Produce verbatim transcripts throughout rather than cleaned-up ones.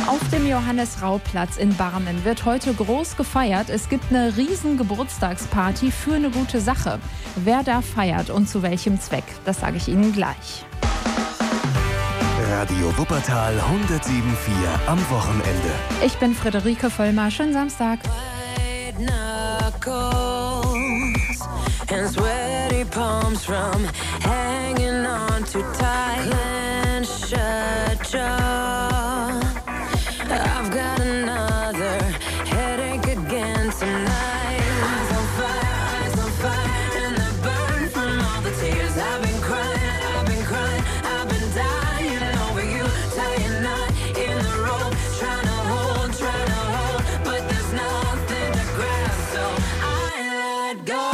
Auf dem Johannes-Rau-Platz in Barmen wird heute groß gefeiert. Es gibt eine riesen Geburtstagsparty für eine gute Sache. Wer da feiert und zu welchem Zweck, das sage ich Ihnen gleich. Radio Wuppertal hundertsieben Komma vier am Wochenende. Ich bin Friederike Vollmer. Schönen Samstag. And sweaty palms from hanging on too tight. Clench shut jaw. I've got another headache again tonight. Eyes on fire, eyes on fire, and the burn from all the tears. I've been crying, I've been crying, I've been dying over you. Tying knot in the rope, trying to hold, trying to hold, but there's nothing to grab, so I let go.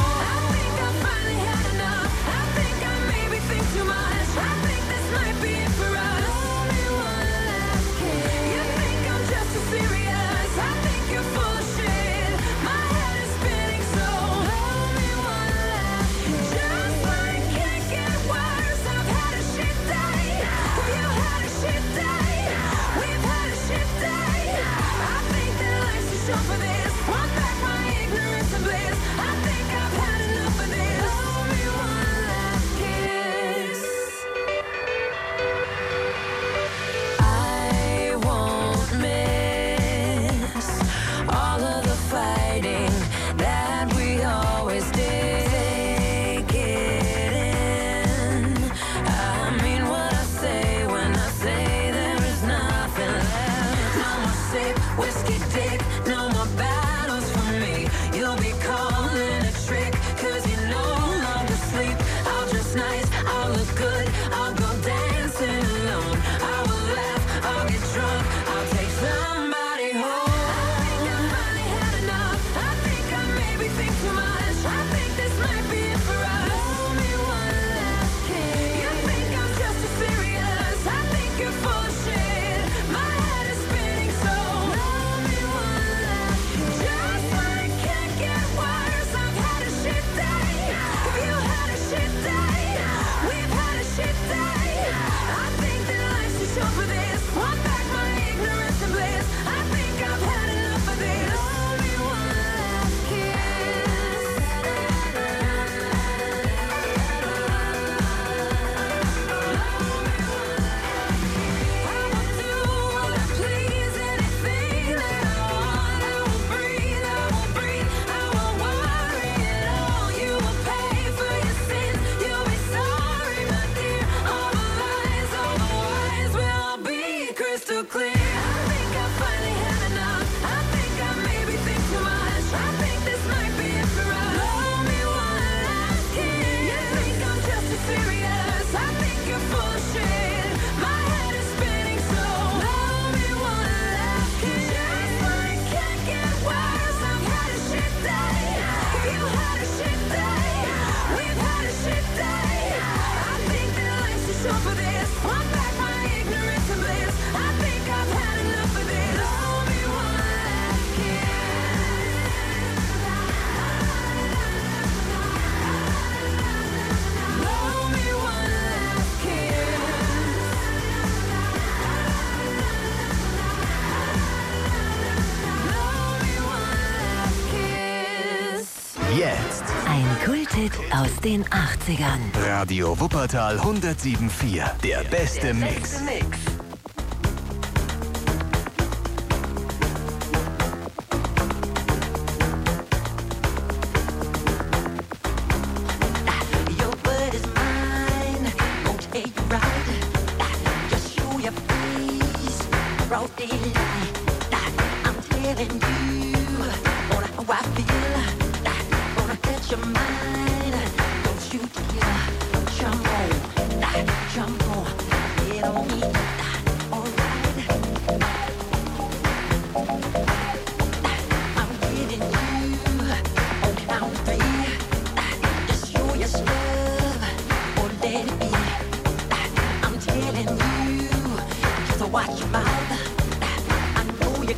Jetzt ein Kulthit aus den achtzigern. Radio Wuppertal hundertsieben Komma vier. Der beste Der Mix. beste Mix.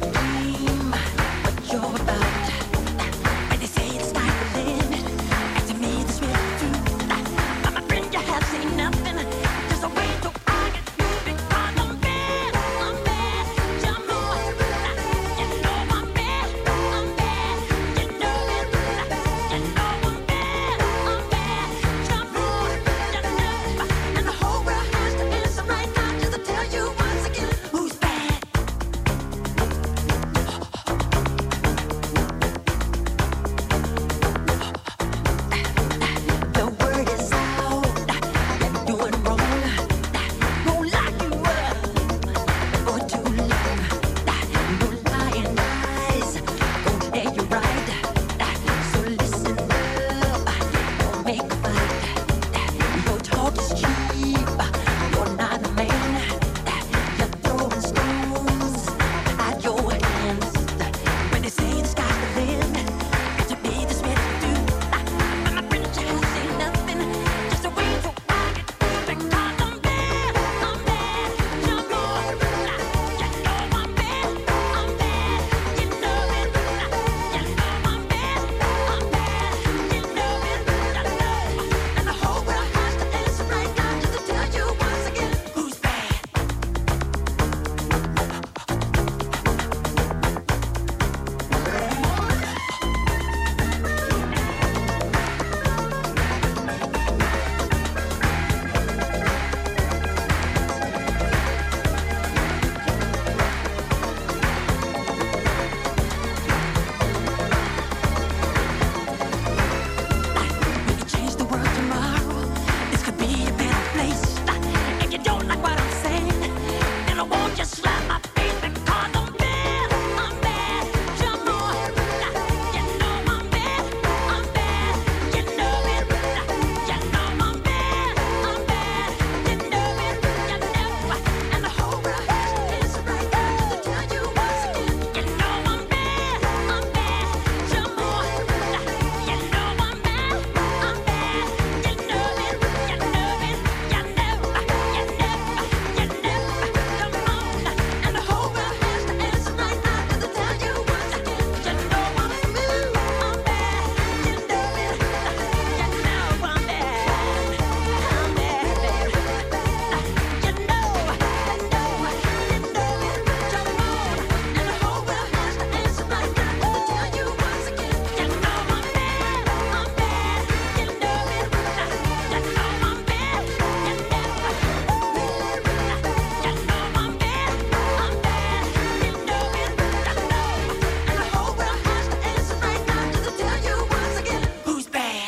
What you're about. When they say it's time to limit,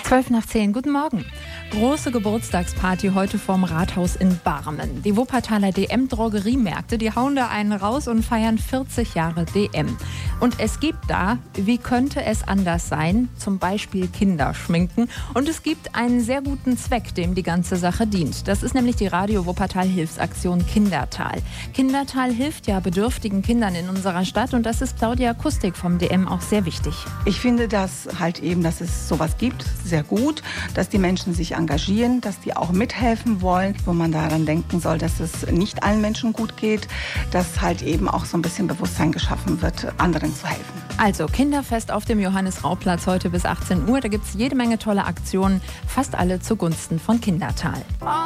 zwölf nach zehn, guten Morgen. Große Geburtstagsparty heute vorm Rathaus in Barmen. Die Wuppertaler D M-Drogeriemärkte, die hauen da einen raus und feiern vierzig Jahre D M. Und es gibt da, wie könnte es anders sein, zum Beispiel Kinderschminken. Und es gibt einen sehr guten Zweck, dem die ganze Sache dient. Das ist nämlich die Radio Wuppertal Hilfsaktion Kindertal. Kindertal hilft ja bedürftigen Kindern in unserer Stadt und das ist Claudia Kustig vom D M auch sehr wichtig. Ich finde das halt eben, dass es sowas gibt, sehr gut, dass die Menschen sich engagieren, dass die auch mithelfen wollen, wo man daran denken soll, dass es nicht allen Menschen gut geht, dass halt eben auch so ein bisschen Bewusstsein geschaffen wird, anderen zu helfen. Also Kinderfest auf dem Johannes-Rau-Platz heute bis achtzehn Uhr. Da gibt es jede Menge tolle Aktionen, fast alle zugunsten von Kindertal.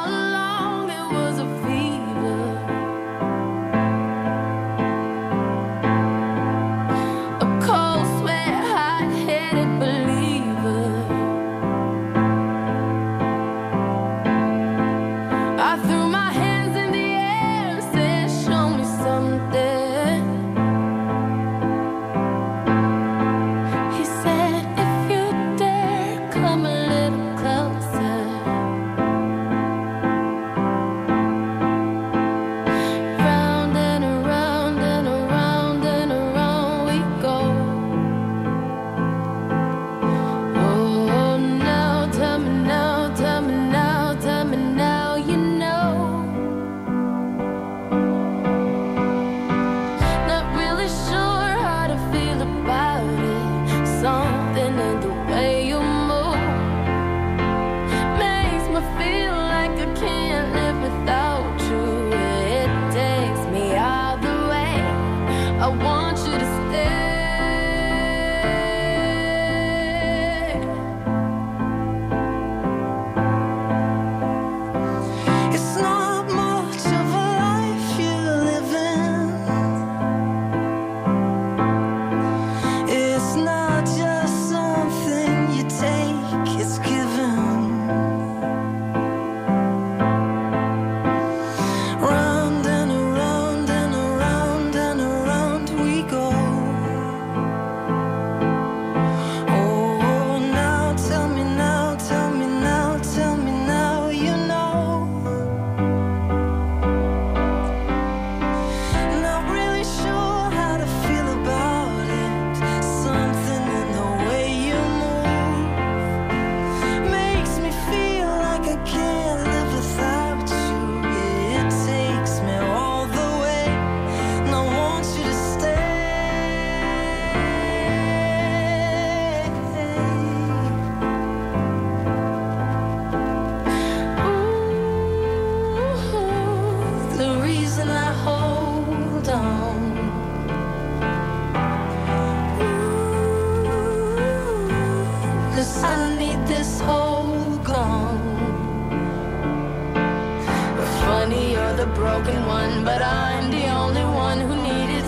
Broken one, but I'm the only one who needed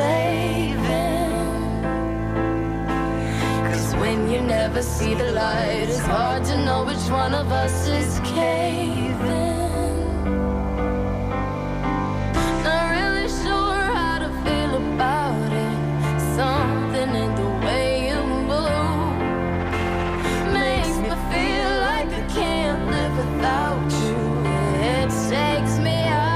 saving. 'Cause when you never see the light, it's hard to know which one of us is caving. Not really sure how to feel about it. Something in the way you move makes me feel like I can't live without you. It takes me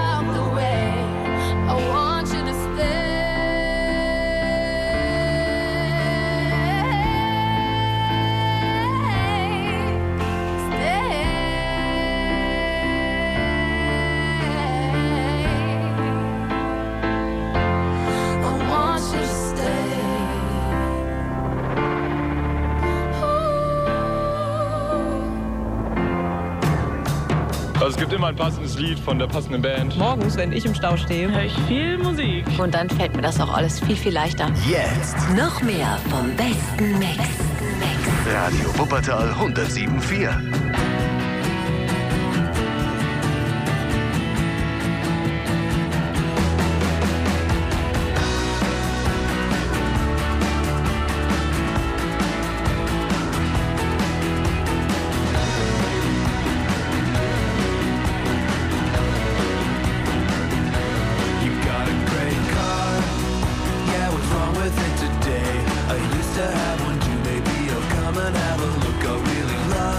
Also es gibt immer ein passendes Lied von der passenden Band. Morgens, wenn ich im Stau stehe, höre ich viel Musik. Und dann fällt mir das auch alles viel, viel leichter. Jetzt Noch mehr vom besten Mix. Radio Wuppertal hundertsieben Komma vier. To have one too, baby. Oh, come and have a look. I really love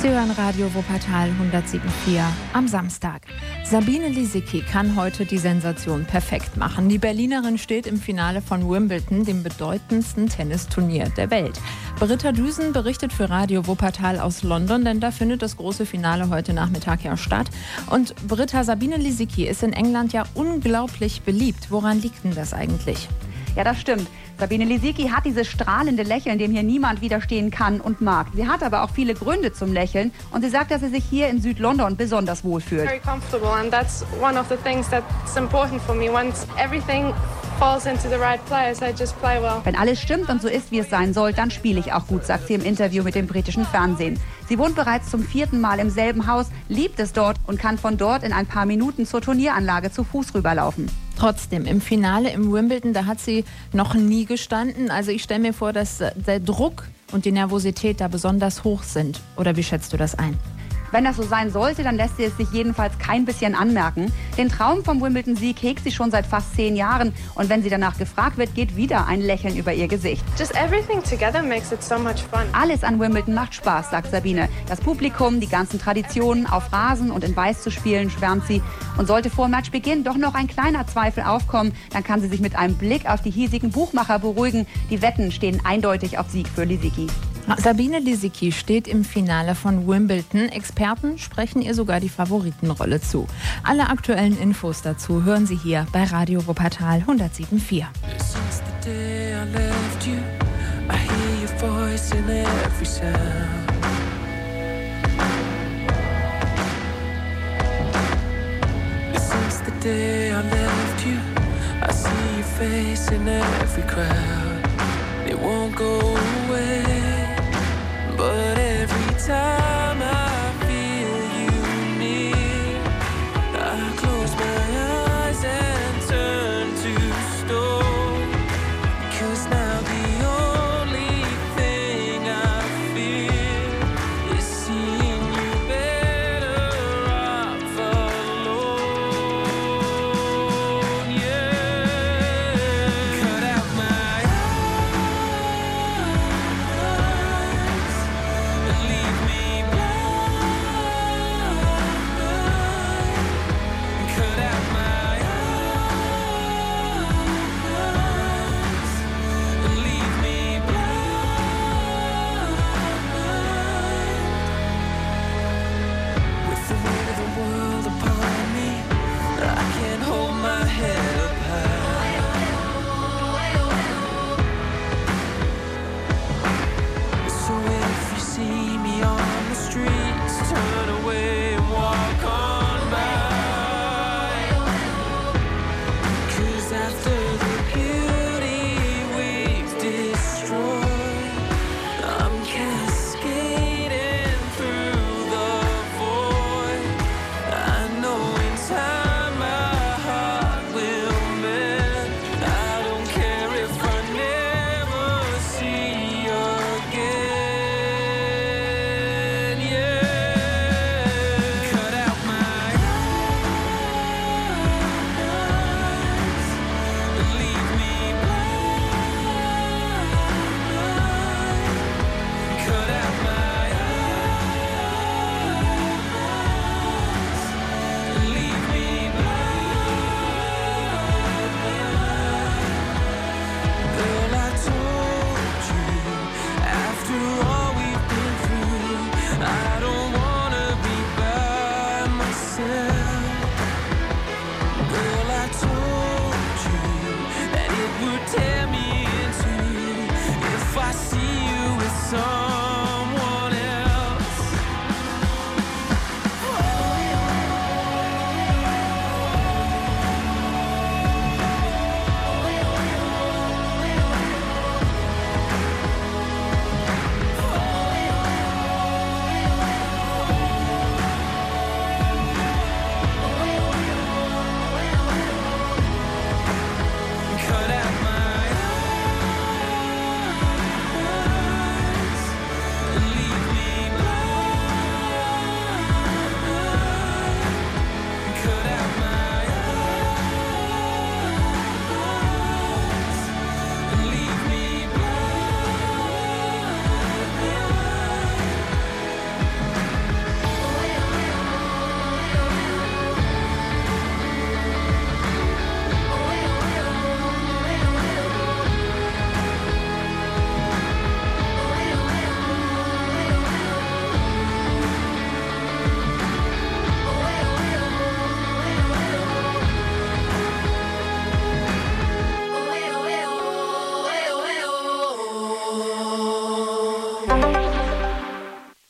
hören Radio Wuppertal hundertsieben Komma vier am Samstag. Sabine Lisicki kann heute die Sensation perfekt machen. Die Berlinerin steht im Finale von Wimbledon, dem bedeutendsten Tennisturnier der Welt. Britta Düsen berichtet für Radio Wuppertal aus London, denn da findet das große Finale heute Nachmittag ja statt. Und Britta, Sabine Lisicki ist in England ja unglaublich beliebt. Woran liegt denn das eigentlich? Ja, das stimmt. Sabine Lisicki hat dieses strahlende Lächeln, dem hier niemand widerstehen kann und mag. Sie hat aber auch viele Gründe zum Lächeln und sie sagt, dass sie sich hier in Süd-London besonders wohlfühlt. Very comfortable and that's one of the things that's important for me. Once everything falls into the right place, I just play well. Wenn alles stimmt und so ist, wie es sein soll, dann spiele ich auch gut, sagt sie im Interview mit dem britischen Fernsehen. Sie wohnt bereits zum vierten Mal im selben Haus, liebt es dort und kann von dort in ein paar Minuten zur Turnieranlage zu Fuß rüberlaufen. Trotzdem, im Finale im Wimbledon, da hat sie noch nie gestanden. Also ich stelle mir vor, dass der Druck und die Nervosität da besonders hoch sind. Oder wie schätzt du das ein? Wenn das so sein sollte, dann lässt sie es sich jedenfalls kein bisschen anmerken. Den Traum vom Wimbledon-Sieg hegt sie schon seit fast zehn Jahren. Und wenn sie danach gefragt wird, geht wieder ein Lächeln über ihr Gesicht. Just everything together makes it so much fun. Alles an Wimbledon macht Spaß, sagt Sabine. Das Publikum, die ganzen Traditionen, auf Rasen und in Weiß zu spielen, schwärmt sie. Und sollte vor Matchbeginn doch noch ein kleiner Zweifel aufkommen, dann kann sie sich mit einem Blick auf die hiesigen Buchmacher beruhigen. Die Wetten stehen eindeutig auf Sieg für Lisicki. Sabine Lisicki steht im Finale von Wimbledon. Experten sprechen ihr sogar die Favoritenrolle zu. Alle aktuellen Infos dazu hören Sie hier bei Radio Wuppertal hundertsieben Komma vier. But every time I feel you near, I close my eyes and turn to stone. 'Cause now the only thing I fear is seeing you better off alone. Yeah, cut out my eyes.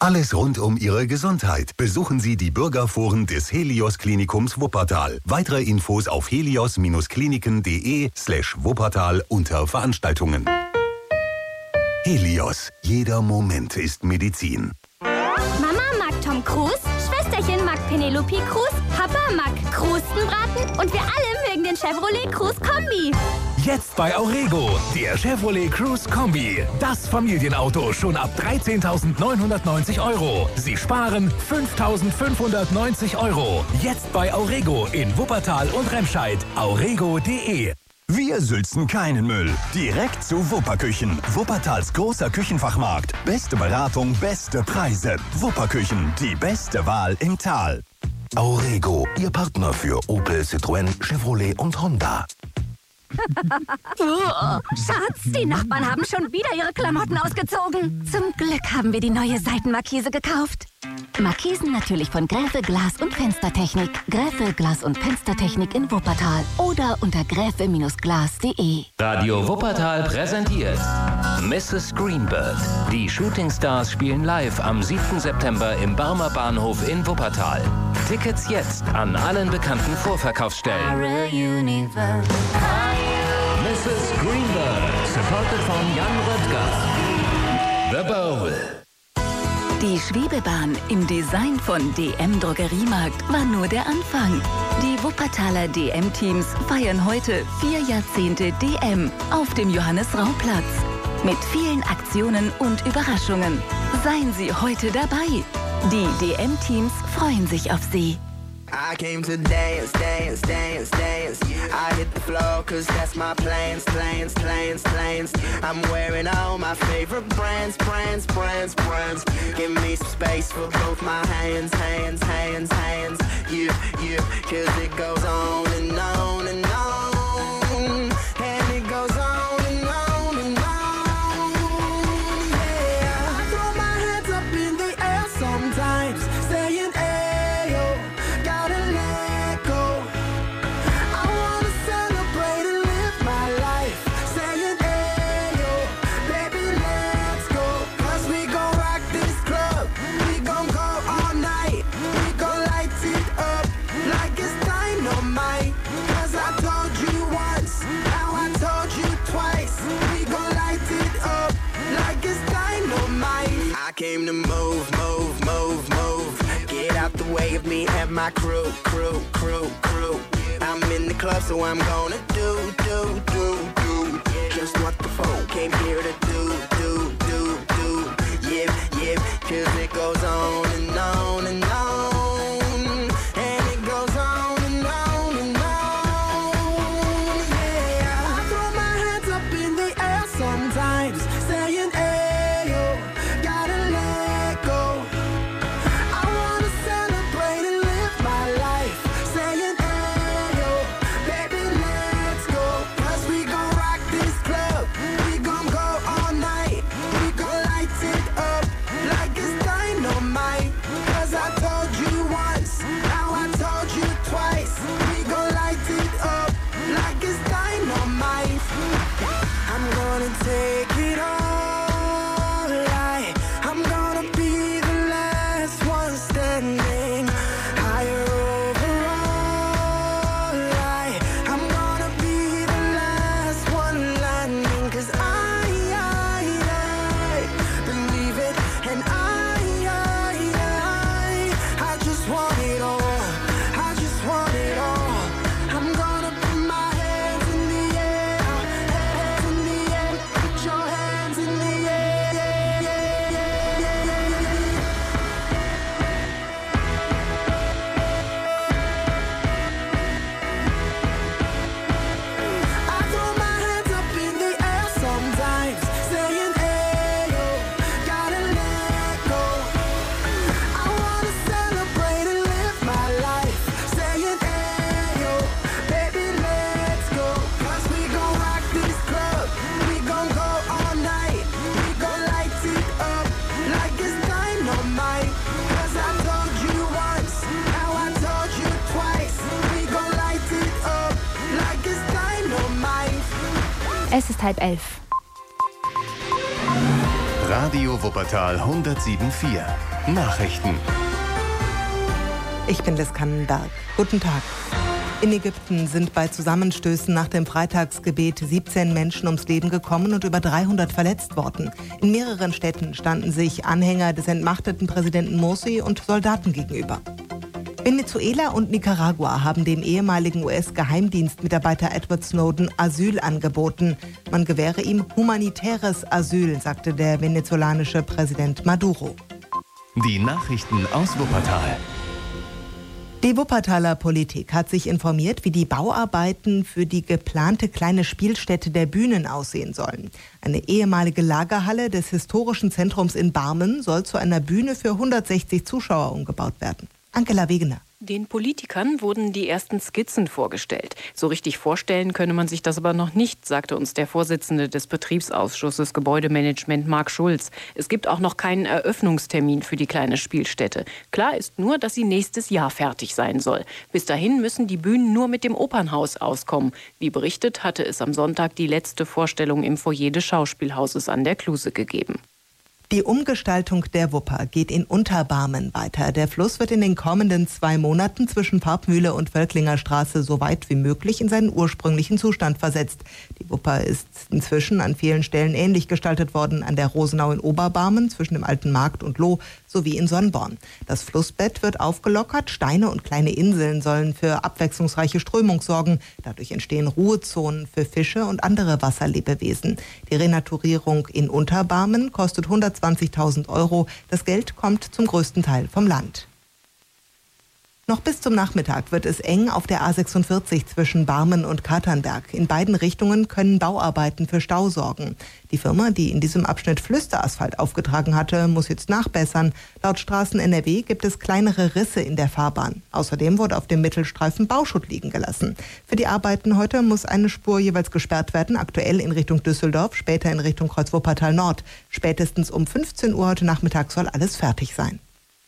Alles rund um Ihre Gesundheit. Besuchen Sie die Bürgerforen des Helios Klinikums Wuppertal. Weitere Infos auf helios-kliniken.de slash Wuppertal unter Veranstaltungen. Helios. Jeder Moment ist Medizin. Mama mag Tom Cruise, Schwesterchen mag Penelope Cruz, Papa mag Krustenbraten und wir alle mögen den Chevrolet Cruise Kombi. Jetzt bei Aurego, der Chevrolet Cruise Kombi. Das Familienauto schon ab dreizehntausendneunhundertneunzig Euro. Sie sparen fünftausendfünfhundertneunzig Euro. Jetzt bei Aurego in Wuppertal und Remscheid. aurego punkt de. Wir sülzen keinen Müll. Direkt zu Wupperküchen. Wuppertals großer Küchenfachmarkt. Beste Beratung, beste Preise. Wupperküchen, die beste Wahl im Tal. Aurego, Ihr Partner für Opel, Citroën, Chevrolet und Honda. Oh, Schatz, die Nachbarn haben schon wieder ihre Klamotten ausgezogen. Zum Glück haben wir die neue Seitenmarkise gekauft. Markisen natürlich von Gräfe Glas und Fenstertechnik. Gräfe Glas und Fenstertechnik in Wuppertal oder unter gräfe Glas punkt de. Radio Wuppertal präsentiert Misses Greenbird. Die Shootingstars spielen live am siebten September im Barmer Bahnhof in Wuppertal. Tickets jetzt an allen bekannten Vorverkaufsstellen. Misses Greenbird, supported von Jan Röttger. The Bowl. Die Schwebebahn im Design von D M Drogeriemarkt war nur der Anfang. Die Wuppertaler D M-Teams feiern heute vier Jahrzehnte D M auf dem Johannes-Rau-Platz. Mit vielen Aktionen und Überraschungen. Seien Sie heute dabei. Die D M-Teams freuen sich auf Sie. I came to dance, dance, dance, dance. I hit the floor cause that's my plans, plans, plans, plans. I'm wearing all my favorite brands, brands, brands, brands. Give me some space for both my hands, hands, hands, hands. Yeah, yeah, cause it goes on and on and on. And it goes on and on and on. Yeah, I throw my hands up in the air sometimes, saying ayo. I came to move, move, move, move. Get out the way of me and my crew, crew, crew, crew. I'm in the club, so I'm gonna do, do, do, do. Just what the phone came here to do, do, do, do. Yeah, yeah, cause it goes on and on and on. And it goes on and on and on. Yeah, I throw my hands up in the air sometimes, saying ayo. Take it all, I, I'm gonna be the last one standing. Higher overall, I, I'm gonna be the last one landing. Cause I, I, I believe it, and I, I, I, I just want it all. I just want it all. I'm gonna put my hands in the air, hands in the air. Put your hands in the air. I throw my hands up in the air sometimes, saying ayo, gotta let go. I wanna celebrate and live my life, saying ayo, baby let's go. Cause we gon' rock this club, we gon' go all night. We gon' light it up like it's dynamite. Cause I told you once, now I told you twice. We gon' light it up like it's dynamite. Es ist halb elf. Radio Wuppertal hundertsieben Komma vier. Nachrichten. Ich bin Liz Kannenberg. Guten Tag. In Ägypten sind bei Zusammenstößen nach dem Freitagsgebet siebzehn Menschen ums Leben gekommen und über dreihundert verletzt worden. In mehreren Städten standen sich Anhänger des entmachteten Präsidenten Morsi und Soldaten gegenüber. Venezuela und Nicaragua haben dem ehemaligen U S-Geheimdienstmitarbeiter Edward Snowden Asyl angeboten. Man gewähre ihm humanitäres Asyl, sagte der venezolanische Präsident Maduro. Die Nachrichten aus Wuppertal. Die Wuppertaler Politik hat sich informiert, wie die Bauarbeiten für die geplante kleine Spielstätte der Bühnen aussehen sollen. Eine ehemalige Lagerhalle des historischen Zentrums in Barmen soll zu einer Bühne für hundertsechzig Zuschauer umgebaut werden. Angela Wegener. Den Politikern wurden die ersten Skizzen vorgestellt. So richtig vorstellen könne man sich das aber noch nicht, sagte uns der Vorsitzende des Betriebsausschusses Gebäudemanagement Marc Schulz. Es gibt auch noch keinen Eröffnungstermin für die kleine Spielstätte. Klar ist nur, dass sie nächstes Jahr fertig sein soll. Bis dahin müssen die Bühnen nur mit dem Opernhaus auskommen. Wie berichtet, hatte es am Sonntag die letzte Vorstellung im Foyer des Schauspielhauses an der Kluse gegeben. Die Umgestaltung der Wupper geht in Unterbarmen weiter. Der Fluss wird in den kommenden zwei Monaten zwischen Farbmühle und Völklinger Straße so weit wie möglich in seinen ursprünglichen Zustand versetzt. Die Wupper ist inzwischen an vielen Stellen ähnlich gestaltet worden, an der Rosenau in Oberbarmen zwischen dem Alten Markt und Loh sowie in Sonnborn. Das Flussbett wird aufgelockert, Steine und kleine Inseln sollen für abwechslungsreiche Strömung sorgen. Dadurch entstehen Ruhezonen für Fische und andere Wasserlebewesen. Die Renaturierung in Unterbarmen kostet hundertzwanzigtausend Euro. Das Geld kommt zum größten Teil vom Land. Noch bis zum Nachmittag wird es eng auf der A sechsundvierzig zwischen Barmen und Katernberg. In beiden Richtungen können Bauarbeiten für Stau sorgen. Die Firma, die in diesem Abschnitt Flüsterasphalt aufgetragen hatte, muss jetzt nachbessern. Laut Straßen N R W gibt es kleinere Risse in der Fahrbahn. Außerdem wurde auf dem Mittelstreifen Bauschutt liegen gelassen. Für die Arbeiten heute muss eine Spur jeweils gesperrt werden, aktuell in Richtung Düsseldorf, später in Richtung Kreuz-Wuppertal Nord. Spätestens um fünfzehn Uhr heute Nachmittag soll alles fertig sein.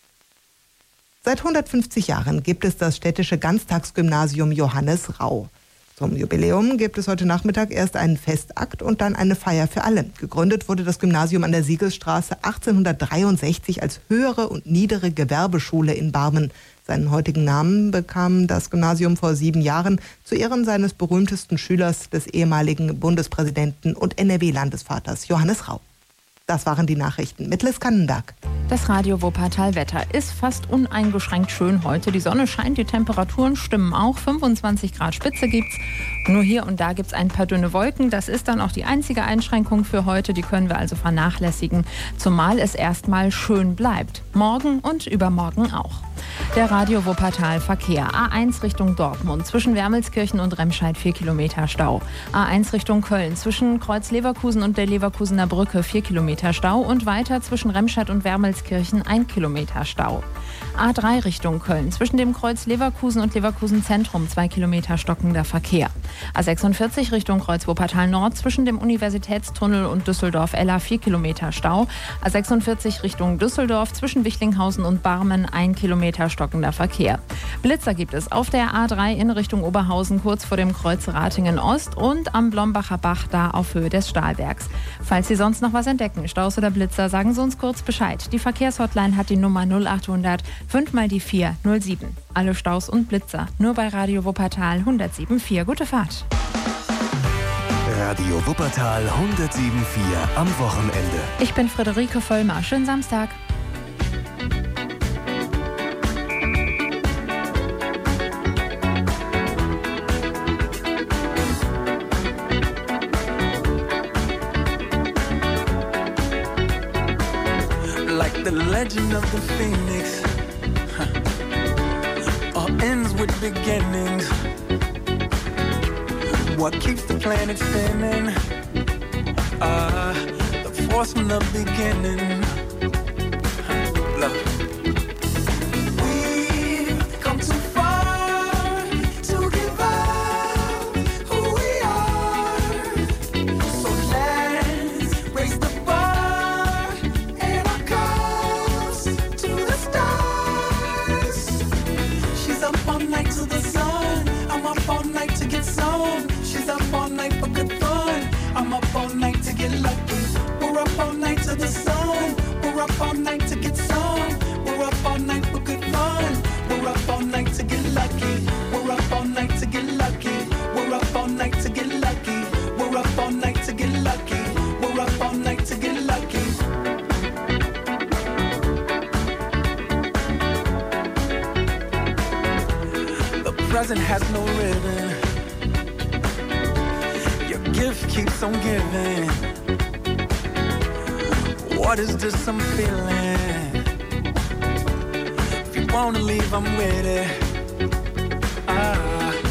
Seit hundertfünfzig Jahren gibt es das städtische Ganztagsgymnasium Johannes Rau. Zum Jubiläum gibt es heute Nachmittag erst einen Festakt und dann eine Feier für alle. Gegründet wurde das Gymnasium an der Siegelsstraße achtzehnhundertdreiundsechzig als höhere und niedere Gewerbeschule in Barmen. Seinen heutigen Namen bekam das Gymnasium vor sieben Jahren zu Ehren seines berühmtesten Schülers, des ehemaligen Bundespräsidenten und N R W-Landesvaters Johannes Rau. Das waren die Nachrichten mit Liz Kannenberg. Das Radio Wuppertal Wetter ist fast uneingeschränkt schön heute. Die Sonne scheint, die Temperaturen stimmen auch. fünfundzwanzig Grad Spitze gibt's. Nur hier und da gibt's ein paar dünne Wolken. Das ist dann auch die einzige Einschränkung für heute. Die können wir also vernachlässigen, zumal es erstmal schön bleibt. Morgen und übermorgen auch. Der Radio Wuppertal Verkehr. A eins Richtung Dortmund. Zwischen Wermelskirchen und Remscheid vier Kilometer Stau. A eins Richtung Köln. Zwischen Kreuz Leverkusen und der Leverkusener Brücke vier Kilometer Stau. Und weiter zwischen Remscheid und Wermelskirchen ein Kilometer Stau. A drei Richtung Köln. Zwischen dem Kreuz Leverkusen und Leverkusen Zentrum zwei Kilometer stockender Verkehr. A sechsundvierzig Richtung Kreuz Wuppertal Nord. Zwischen dem Universitätstunnel und Düsseldorf-Ella vier Kilometer Stau. A sechsundvierzig Richtung Düsseldorf. Zwischen Wichlinghausen und Barmen ein Kilometer stockender Verkehr. Blitzer gibt es auf der A drei in Richtung Oberhausen kurz vor dem Kreuz Ratingen Ost und am Blombacher Bach da auf Höhe des Stahlwerks. Falls Sie sonst noch was entdecken, Staus oder Blitzer, sagen Sie uns kurz Bescheid. Die Verkehrshotline hat die Nummer null achthundert fünf mal die vier null sieben. Alle Staus und Blitzer nur bei Radio Wuppertal hundertsieben Komma vier. Gute Fahrt. Radio Wuppertal hundertsieben Komma vier am Wochenende. Ich bin Friederike Vollmer. Schönen Samstag. Like the legend of the phoenix, huh. All ends with beginnings. What keeps the planet spinning? Uh, the force from the beginning. Huh. Love. We've come too far to give up who we are. So let's raise the bar and our cups to the stars. She's up all night to the sun. I'm up all night to get some. She's up all night for good fun. I'm up all night to get lucky. We're up all night to the sun. We're up all night to get some. We're up all night for good fun. We're up all night to get lucky. We're up all night to get lucky. We're up all night to get lucky. We're up all night to get lucky. We're up all night to get lucky. The present has no ribbon. Your gift keeps on giving. What is this I'm feeling? If you wanna leave, I'm with it. Ah.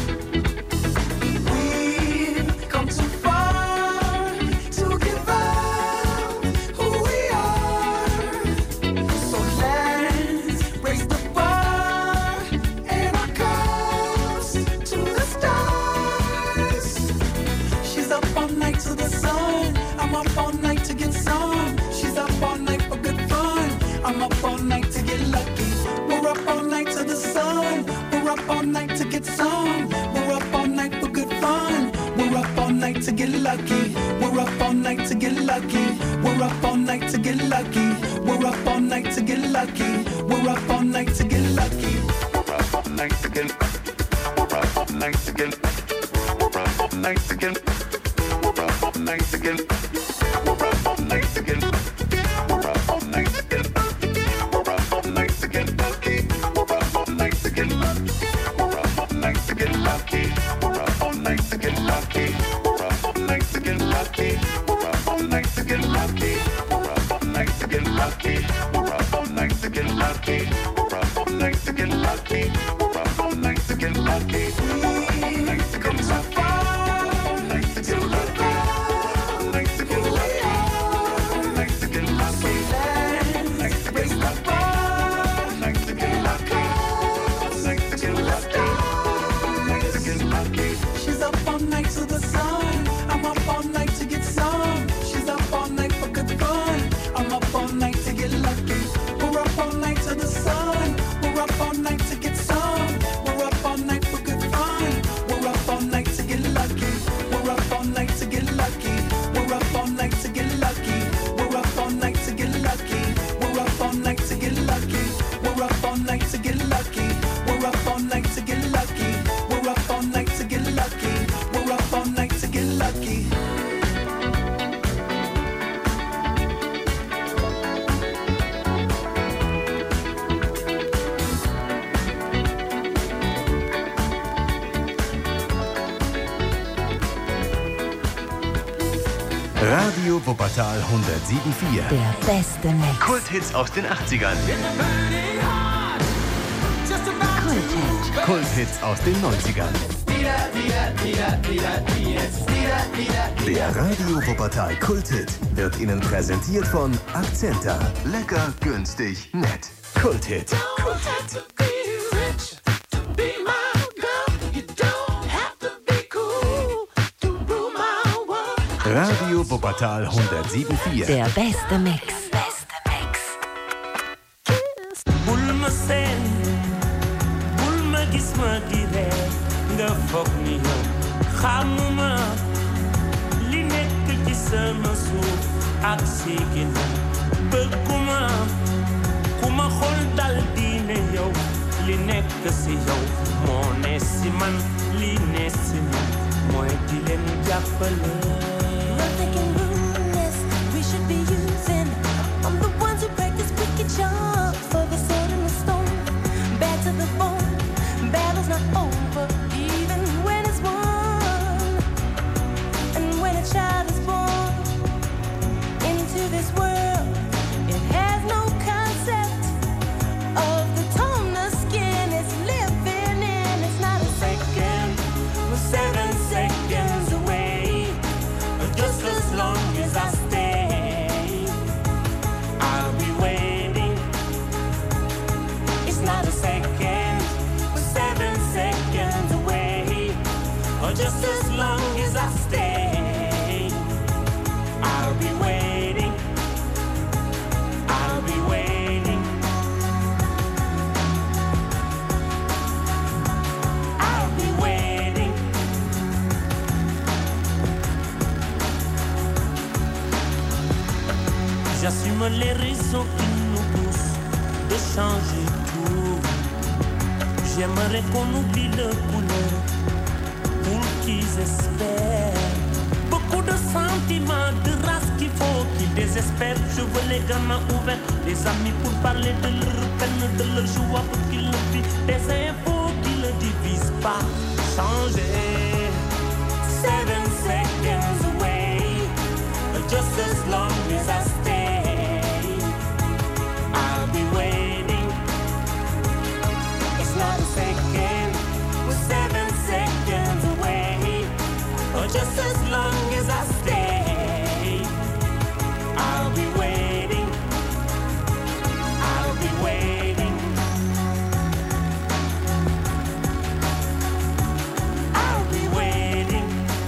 We've come too far to give up who we are. So let's raise the bar and our cups to the stars. She's up all night to the sun. I'm up all night to get some. She's up all night for good fun. I'm up all night to get lucky. We're up all night to the sun. We're up all night to get some. We're up all night for good fun. We're up all night to get lucky. We're up all night to get lucky. We're up all night to get lucky. We're up all night to get lucky. We're up all night to get lucky. We're up all night to get. We're up all night to get. We're up all night to get. We're up all night to get. We're up all night to get. We're up all night to get. We're up all night to get lucky. We're up all night to get lucky. We're up all night to get lucky. We're up all night to get lucky. We're up all night to get lucky. We're up all night to get lucky. We're up all night to get lucky. We're up all night to get lucky. We're up all night to get lucky. We're up all night to get lucky. We're up all night to get lucky. Radio Wuppertal hundertsieben Komma vier. Der beste Mix. Kulthits aus den achtzigern. Kulthit. Kulthits aus den neunzigern. Der Radio Wuppertal Kulthit wird Ihnen präsentiert von Akzenta. Lecker, günstig, nett. Kulthit. Kulthit. Radio Wuppertal hundertsieben Komma vier. Der beste Mix. Beste Mix. Bul ma seen, bul ma gis ma di ree, nga foog ni yow xamuma li nekk ci sama suuf ak si ginnaaw. Bëgguma ku ma xool dal di ne yow li nekk si yow moo ne si man, li ne si man mooy di leen jàppale. Just as long as I stay, I'll be waiting, I'll be waiting, I'll be waiting. J'assume les raisons qui changer tout. J'aimerais qu'on oublie le couleur pour qu'ils espèrent. Beaucoup de sentiments, de race qu'il faut qu'ils désespèrent. Je veux les gamins ouverts, des amis pour parler de leur peine, de leur joie pour qu'ils le vivent. Des infos qui ne divisent pas. Changer. Seven seconds away, just as long as I stay, I'll be waiting. It's not a second, we're seven seconds away, or just as long as I stay, I'll be waiting. I'll be waiting. I'll be waiting.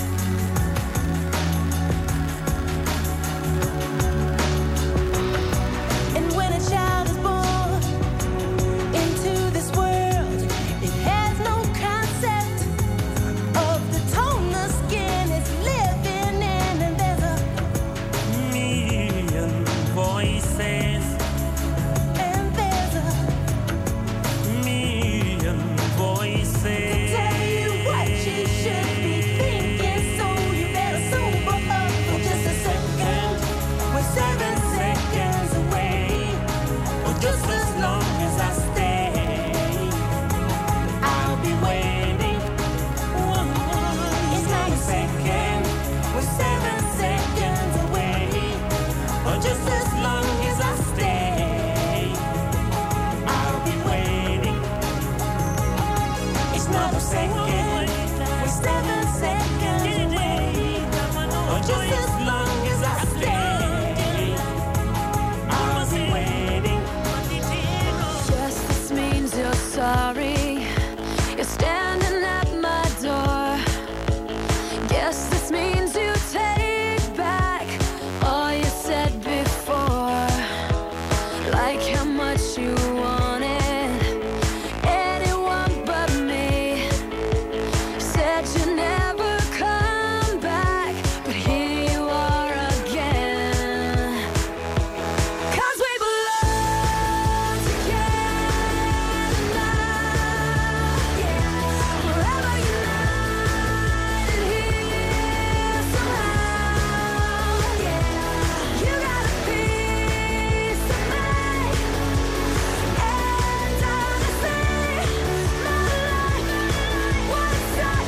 And when a child is born into this world, it has no concept of the tone the skin is living in. And there's a Million voices, and there's a million voices. tell you what you should be thinking, so you better sober up for just a second. We're seven seconds away, or just as long as I stay, I'll be waiting. It's not a second, we're seven seconds away, or just as long as I stay, I'll be waiting. It's not a second, we're seven seconds away, or just as long as I stay, I'll be waiting. Justice means you're sorry. You're standing at my door. Guess this means you take back all you said before. Like how much you wanted anyone but me. Said you never come back, but here you are again. 'Cause we belong together now, yeah. Forever united here somehow, yeah. You got a piece of me, and honestly, my life was stuck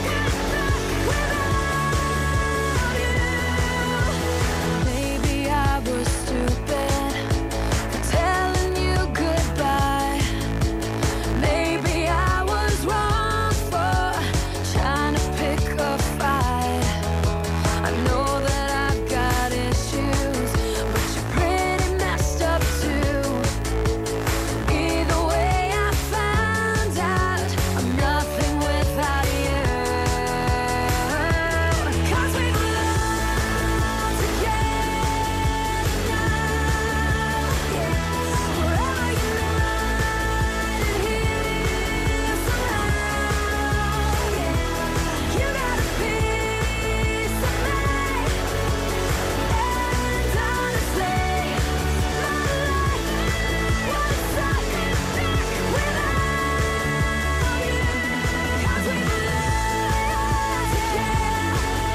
without you. Maybe I was stupid for telling you goodbye. Maybe I was wrong for trying to pick a fight. I know that I've got issues, but you're pretty messed up too. Either way, I found out I'm nothing without you. 'Cause we belong together now, yeah. Forever united here somehow, yeah. You got a piece of me, and honestly, my life was stuck without you. 'Cause we belong together,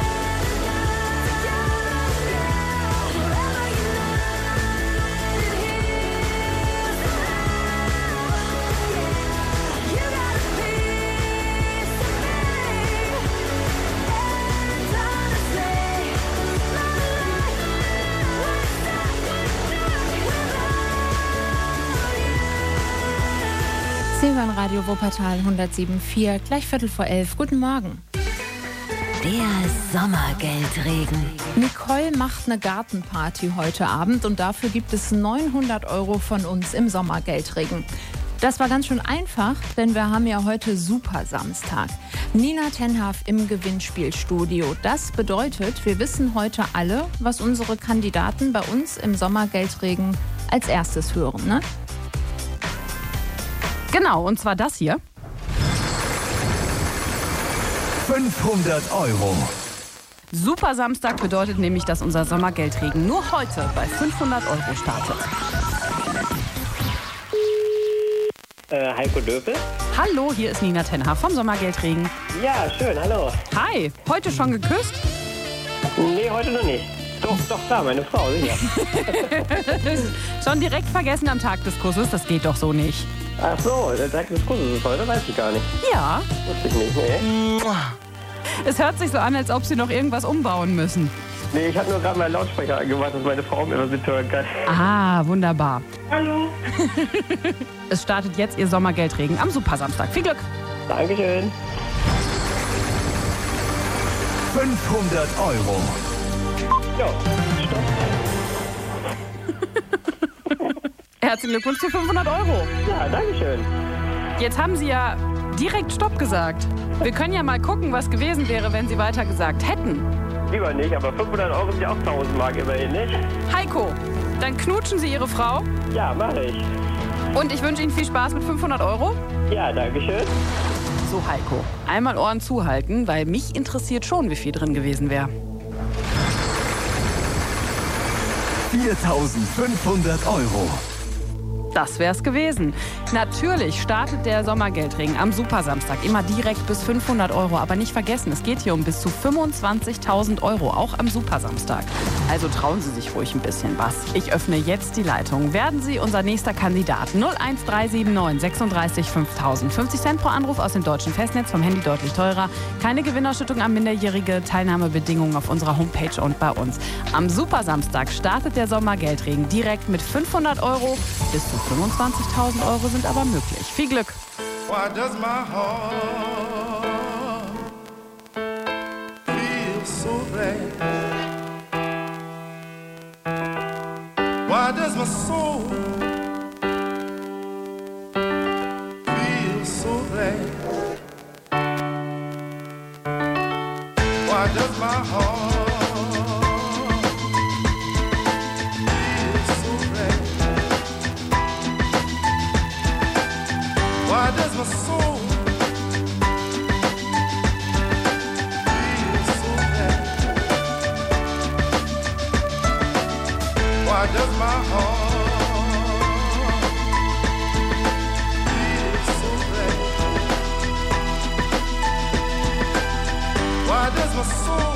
forever united here somehow, yeah. You got a piece of me, and honestly, my life was stuck without you. Sie hören Radio Wuppertal hundertsieben Komma vier, gleich Viertel vor elf. Guten Morgen. Der Sommergeldregen. Nicole macht eine Gartenparty heute Abend und dafür gibt es neunhundert Euro von uns im Sommergeldregen. Das war ganz schön einfach, denn wir haben ja heute Super Samstag. Nina Tenhaf im Gewinnspielstudio. Das bedeutet, wir wissen heute alle, was unsere Kandidaten bei uns im Sommergeldregen als erstes hören, ne? Genau, und zwar das hier. fünfhundert Euro. Super Samstag bedeutet nämlich, dass unser Sommergeldregen nur heute bei fünfhundert Euro startet. Äh, Heiko Döpel. Hallo, hier ist Nina Tenner vom Sommergeldregen. Ja, schön, hallo. Hi, heute schon geküsst? Nee, heute noch nicht. Doch, doch, klar, meine Frau, sicher. Schon direkt vergessen am Tag des Kusses, das geht doch so nicht. Ach so, der Tag des Kusses ist heute, weiß ich gar nicht. Ja. Wusste ich nicht, nee. Es hört sich so an, als ob Sie noch irgendwas umbauen müssen. Nee, ich habe nur gerade meinen Lautsprecher angemacht, dass meine Frau mir was mithören kann. Ah, wunderbar. Hallo. Es startet jetzt Ihr Sommergeldregen am Supersamstag. Viel Glück. Dankeschön. fünfhundert Euro. Ja, Herzlichen Glückwunsch zu fünfhundert Euro. Ja, dankeschön. Jetzt haben Sie ja direkt Stopp gesagt. Wir können ja mal gucken, was gewesen wäre, wenn Sie weiter gesagt hätten. Lieber nicht, aber fünfhundert Euro sind ja auch tausend Mark immerhin, nicht? Heiko, dann knutschen Sie Ihre Frau. Ja, mache ich. Und ich wünsche Ihnen viel Spaß mit fünfhundert Euro. Ja, dankeschön. So, Heiko, einmal Ohren zuhalten, weil mich interessiert schon, wie viel drin gewesen wäre. viertausendfünfhundert Euro. Das wär's gewesen. Natürlich startet der Sommergeldregen am Supersamstag immer direkt bis fünfhundert Euro. Aber nicht vergessen, es geht hier um bis zu fünfundzwanzigtausend Euro, auch am Supersamstag. Also trauen Sie sich ruhig ein bisschen was. Ich öffne jetzt die Leitung. Werden Sie unser nächster Kandidat. null eins drei sieben neun sechsunddreißig fünftausend. fünfzig Cent pro Anruf aus dem deutschen Festnetz, vom Handy deutlich teurer. Keine Gewinnausschüttung an Minderjährige. Teilnahmebedingungen auf unserer Homepage und bei uns. Am Supersamstag startet der Sommergeldregen direkt mit fünfhundert Euro. Bis zu fünfundzwanzigtausend Euro sind aber möglich. Viel Glück! Why does my heart feel so bad? Why does my soul feel so bad? Why does my heart Why does my soul feel so bad? Why does my heart feel so bad? Why does my soul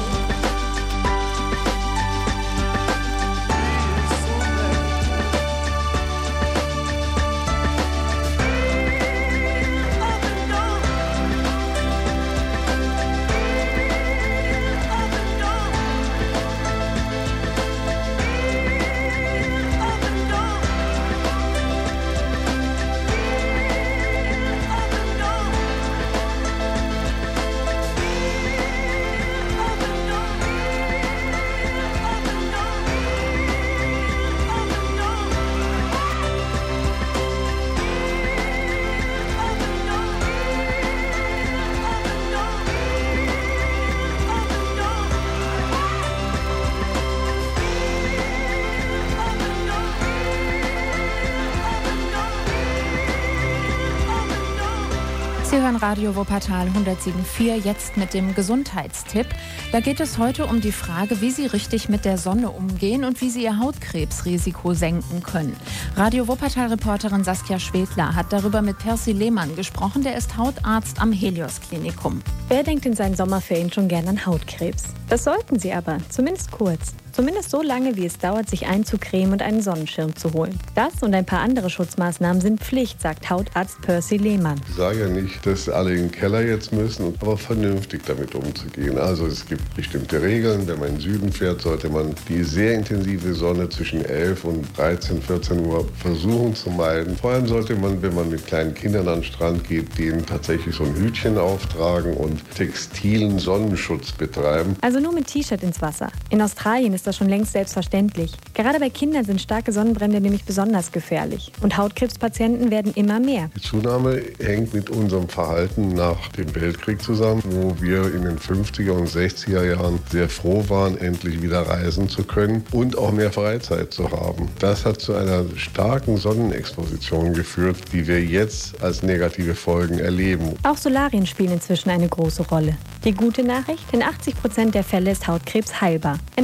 Sie hören Radio Wuppertal hundertsieben Komma vier, jetzt mit dem Gesundheitstipp. Da geht es heute um die Frage, wie Sie richtig mit der Sonne umgehen und wie Sie Ihr Hautkrebsrisiko senken können. Radio Wuppertal-Reporterin Saskia Schwedler hat darüber mit Percy Lehmann gesprochen. Der ist Hautarzt am Helios-Klinikum. Wer denkt in seinen Sommerferien schon gern an Hautkrebs? Das sollten Sie aber, zumindest kurz. Zumindest so lange, wie es dauert, sich einzucremen und einen Sonnenschirm zu holen. Das und ein paar andere Schutzmaßnahmen sind Pflicht, sagt Hautarzt Percy Lehmann. Ich sage ja nicht, dass alle in den Keller jetzt müssen, aber vernünftig damit umzugehen. Also es gibt bestimmte Regeln. Wenn man in den Süden fährt, sollte man die sehr intensive Sonne zwischen elf und dreizehn, vierzehn Uhr versuchen zu meiden. Vor allem sollte man, wenn man mit kleinen Kindern an den Strand geht, denen tatsächlich so ein Hütchen auftragen und textilen Sonnenschutz betreiben. Also nur mit T-Shirt ins Wasser. In Australien ist das schon längst selbstverständlich. Gerade bei Kindern sind starke Sonnenbrände nämlich besonders gefährlich. Und Hautkrebspatienten werden immer mehr. Die Zunahme hängt mit unserem Verhalten nach dem Weltkrieg zusammen, wo wir in den fünfziger und sechziger Jahren sehr froh waren, endlich wieder reisen zu können und auch mehr Freizeit zu haben. Das hat zu einer starken Sonnenexposition geführt, die wir jetzt als negative Folgen erleben. Auch Solarien spielen inzwischen eine große Rolle. Die gute Nachricht, in achtzig Prozent der Fälle ist Hautkrebs heilbar. Entscheidend ist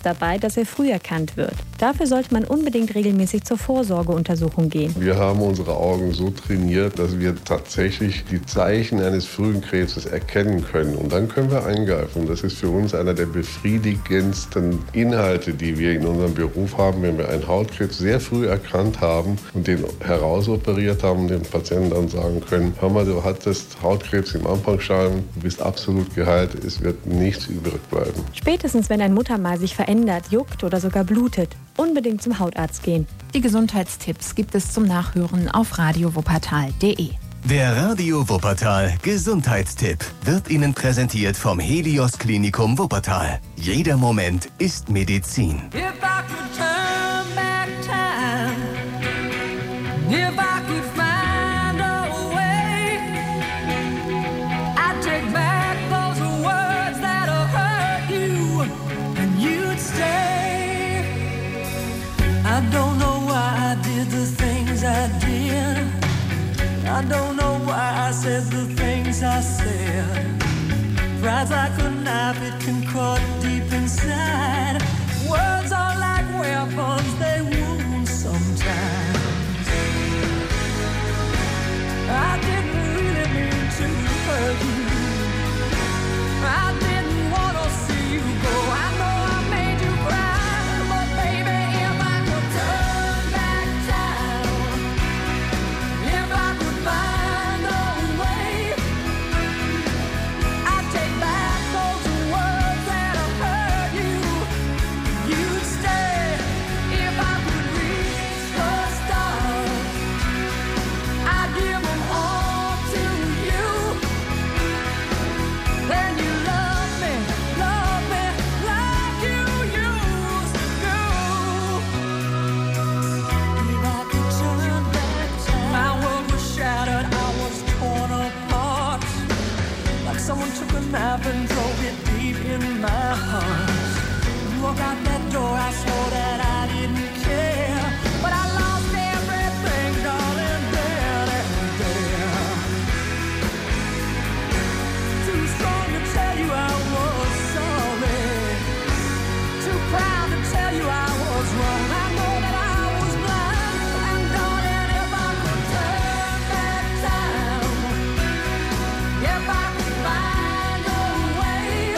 dabei, dass er früh erkannt wird. Dafür sollte man unbedingt regelmäßig zur Vorsorgeuntersuchung gehen. Wir haben unsere Augen so trainiert, dass wir tatsächlich die Zeichen eines frühen Krebses erkennen können. Und dann können wir eingreifen. Das ist für uns einer der befriedigendsten Inhalte, die wir in unserem Beruf haben, wenn wir einen Hautkrebs sehr früh erkannt haben und den herausoperiert haben und dem Patienten dann sagen können, hör mal, du hattest Hautkrebs im Anfangsstadium, du bist absolut geheilt, es wird nichts übrig bleiben. Spätestens wenn ein Muttermal sich verändert, juckt oder sogar blutet, unbedingt zum Hautarzt gehen. Die Gesundheitstipps gibt es zum Nachhören auf radio wuppertal punkt de. Der Radio Wuppertal Gesundheitstipp wird Ihnen präsentiert vom Helios Klinikum Wuppertal. Jeder Moment ist Medizin. If I could turn back time, if I could find a way, I'd take back those words that hurt you, and you'd stay. I don't know why I did the things I did. I don't know why I said the things I said. Pride's like a knife, it can cut deep inside. Words are like weapons, they wound sometimes. I didn't really mean to hurt you. I didn't want to see you go. I know I made you cry, but baby, if I could turn back time, if I could find a way, I'd take back those words that have hurt you. You'd stay if I could reach the stars. I'd give them all to you. Then you love me, love me like you used to do. If I could turn back time, my world was shattered, I was torn apart. Like someone took a knife and drove it deep in my heart. You walk out that door, I swore that I didn't care, but I lost everything, darling, then and there. Too strong to tell you I was sorry, too proud to tell you I was wrong. I know that I was blind, and darling, if I could turn back time, if I could find a way,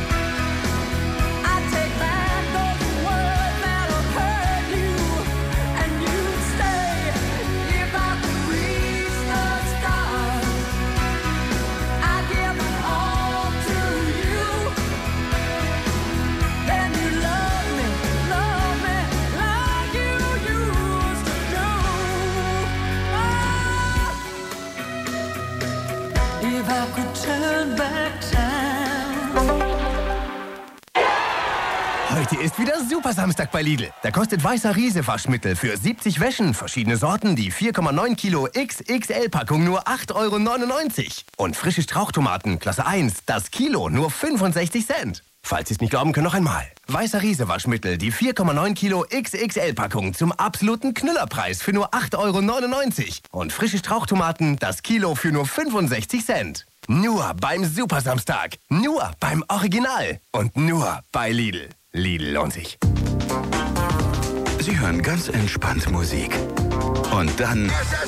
I'd take back those words that have hurt you, and you'd stay if I could reach the stars. I'd give them all to you. Then you love me, love me like you used to do. Oh. If I could turn back time. Heute ist wieder Super Samstag bei Lidl. Da kostet weißer Riese Waschmittel für siebzig Wäschen, verschiedene Sorten, die vier Komma neun Kilo X X L-Packung nur acht Euro neunundneunzig. Und frische Strauchtomaten, Klasse eins, das Kilo nur fünfundsechzig Cent. Falls Sie es nicht glauben können, noch einmal. Weißer Riese Waschmittel, die vier Komma neun Kilo X X L-Packung zum absoluten Knüllerpreis für nur acht Euro neunundneunzig. Und frische Strauchtomaten, das Kilo für nur fünfundsechzig Cent. Nur beim Super Samstag. Nur beim Original. Und nur bei Lidl. Lidl lohnt sich. Sie hören ganz entspannt Musik. Und dann...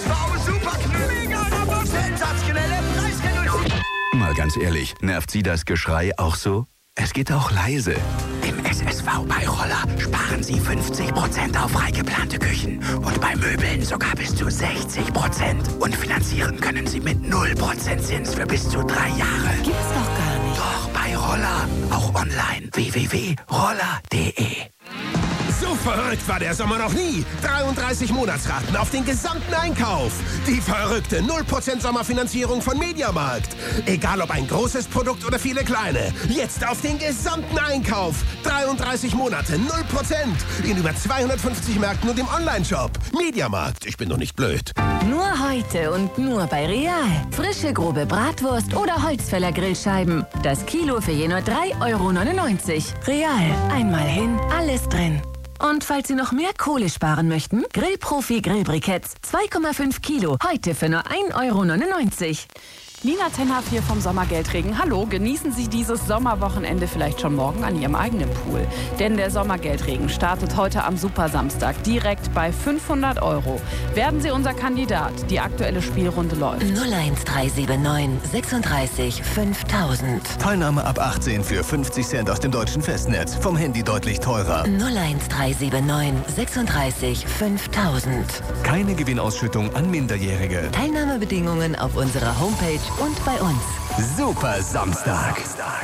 Mal ganz ehrlich, nervt Sie das Geschrei auch so? Es geht auch leise. Im S S V bei Roller sparen Sie fünfzig Prozent auf frei geplante Küchen. Und bei Möbeln sogar bis zu sechzig Prozent. Und finanzieren können Sie mit null Prozent Zins für bis zu drei Jahre. Gibt's doch gar nicht. Doch, bei Roller. Auch online. w w w punkt roller punkt de. So verrückt war der Sommer noch nie. dreiunddreißig Monatsraten auf den gesamten Einkauf. Die verrückte null Prozent Sommerfinanzierung von Mediamarkt. Egal ob ein großes Produkt oder viele kleine. Jetzt auf den gesamten Einkauf. dreiunddreißig Monate null Prozent. In über zweihundertfünfzig Märkten und im Onlineshop. Mediamarkt, ich bin doch nicht blöd. Nur heute und nur bei Real. Frische grobe Bratwurst oder Holzfäller Grillscheiben. Das Kilo für je nur drei Euro neunundneunzig. Real. Einmal hin, alles drin. Und falls Sie noch mehr Kohle sparen möchten, Grillprofi Grillbriketts zwei Komma fünf Kilo, heute für nur ein Euro neunundneunzig. Nina Tenhaf hier vom Sommergeldregen. Hallo, genießen Sie dieses Sommerwochenende vielleicht schon morgen an Ihrem eigenen Pool. Denn der Sommergeldregen startet heute am Supersamstag direkt bei fünfhundert Euro. Werden Sie unser Kandidat? Die aktuelle Spielrunde läuft. null eins drei sieben neun sechsunddreißig fünftausend. Teilnahme ab achtzehn für fünfzig Cent aus dem deutschen Festnetz. Vom Handy deutlich teurer. null eins drei sieben neun sechsunddreißig fünftausend. Keine Gewinnausschüttung an Minderjährige. Teilnahmebedingungen auf unserer Homepage und bei uns. Super Samstag.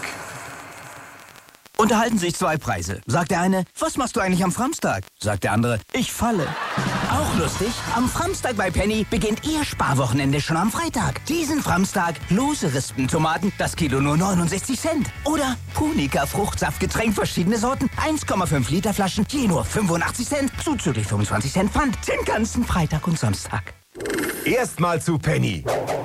Unterhalten sich zwei Preise. Sagt der eine, was machst du eigentlich am Framstag? Sagt der andere, ich falle. Auch lustig, am Framstag bei Penny beginnt Ihr Sparwochenende schon am Freitag. Diesen Framstag lose Rispentomaten, das Kilo nur neunundsechzig Cent. Oder Punika Fruchtsaftgetränk, verschiedene Sorten, eins Komma fünf Liter Flaschen, je nur fünfundachtzig Cent, zuzüglich fünfundzwanzig Cent Pfand, den ganzen Freitag und Samstag. Erstmal zu Penny.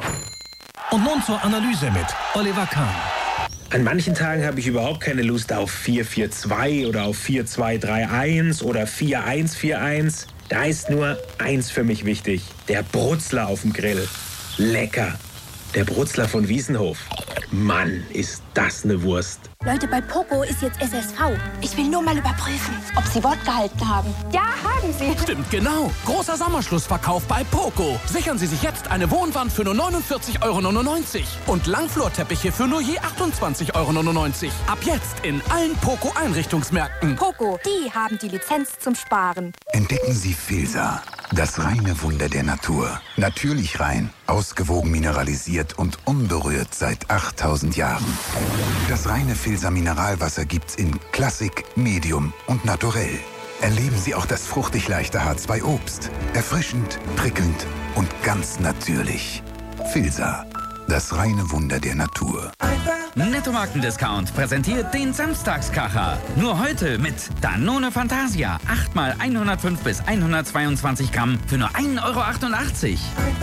Und nun zur Analyse mit Oliver Kahn. An manchen Tagen habe ich überhaupt keine Lust auf vier vier zwei oder auf vier zwei drei eins oder vier eins vier eins. Da ist nur eins für mich wichtig. Der Brutzler auf dem Grill. Lecker. Der Brutzler von Wiesenhof. Mann, ist das eine Wurst. Leute, bei Poco ist jetzt S S V. Ich will nur mal überprüfen, ob sie Wort gehalten haben. Ja, haben sie. Stimmt, genau. Großer Sommerschlussverkauf bei Poco. Sichern Sie sich jetzt eine Wohnwand für nur neunundvierzig Euro neunundneunzig und Langflorteppiche für nur je achtundzwanzig Euro neunundneunzig. Ab jetzt in allen Poco-Einrichtungsmärkten. Poco, die haben die Lizenz zum Sparen. Entdecken Sie Filsa, das reine Wunder der Natur. Natürlich rein, ausgewogen mineralisiert und unberührt seit achttausend Jahren. Das reine Filsa Mineralwasser gibt's in Klassik, Medium und Naturell. Erleben Sie auch das fruchtig leichte H zwei Obst. Erfrischend, prickelnd und ganz natürlich. Filsa, das reine Wunder der Natur. Netto Marktendiscount präsentiert den Samstagskracher. Nur heute mit Danone Fantasia. acht mal hundertfünf bis hundertzweiundzwanzig Gramm für nur ein Euro achtundachtzig.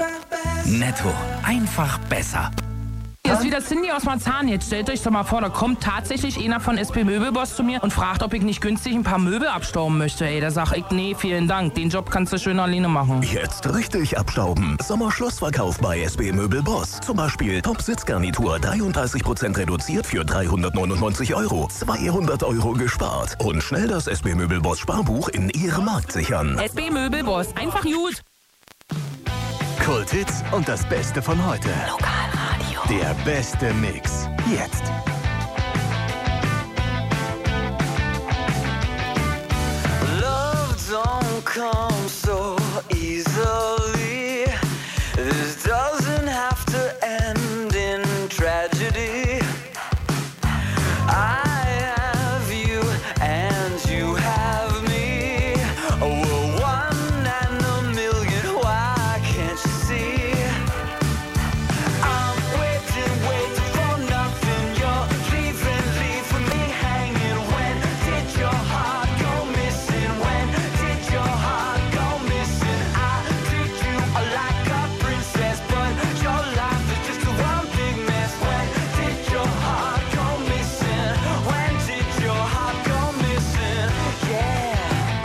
Netto. Einfach besser. Hier ist wieder Cindy aus Marzahn. Jetzt stellt euch doch mal vor, da kommt tatsächlich einer von S P Möbelboss zu mir und fragt, ob ich nicht günstig ein paar Möbel abstauben möchte. Ey, da sag ich, nee, vielen Dank. Den Job kannst du schön alleine machen. Jetzt richtig abstauben. Sommerschlussverkauf bei S B Möbelboss. Zum Beispiel Top-Sitzgarnitur dreiunddreißig Prozent reduziert für dreihundertneunundneunzig Euro. zweihundert Euro gespart. Und schnell das S B Möbelboss Sparbuch in Ihrem Markt sichern. S B Möbelboss, einfach gut. Kulthits und das Beste von heute. Lokalradio. Der beste Mix. Jetzt. Love don't come so easily. This doesn't have to end in tragedy. I have you and you have me. We're one and a million. Why can't you see? I'm waiting, waiting for nothing. You're leaving, leaving me hanging. When did your heart go missing? When did your heart go missing? I treat you like a princess, but your life is just one big mess. When did your heart go missing? When did your heart go missing? Yeah.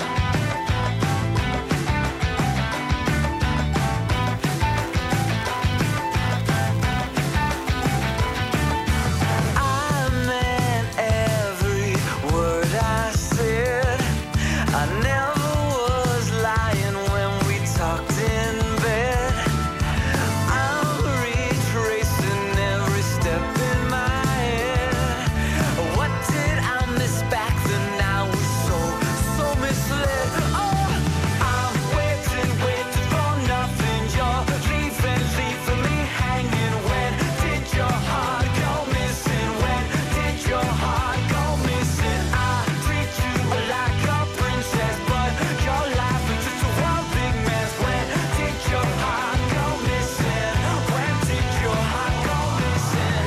I meant every word I said. I never was lying when we talked in bed. I'm retracing every step in my head. What did I miss back then? I was so, so misled. Oh, I'm waiting, waiting for nothing. You're leaving, leaving me hanging. When did your heart go missing? When did your heart go missing? I treat you like a princess, but your life is just one big mess. When did your heart go missing? When did your heart go missing?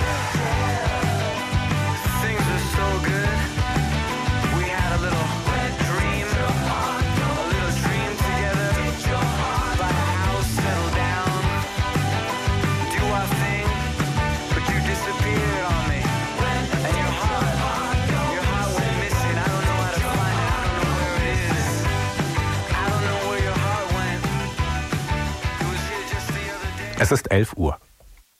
Things were so good. We had a little dream, a little dream together. Buy a house, settle down, do our thing. But you disappeared on me, and your heart, your heart went missing. I don't know how to find it. I don't know where it is. I don't know where your heart went. It was here just the other day. Es ist elf Uhr.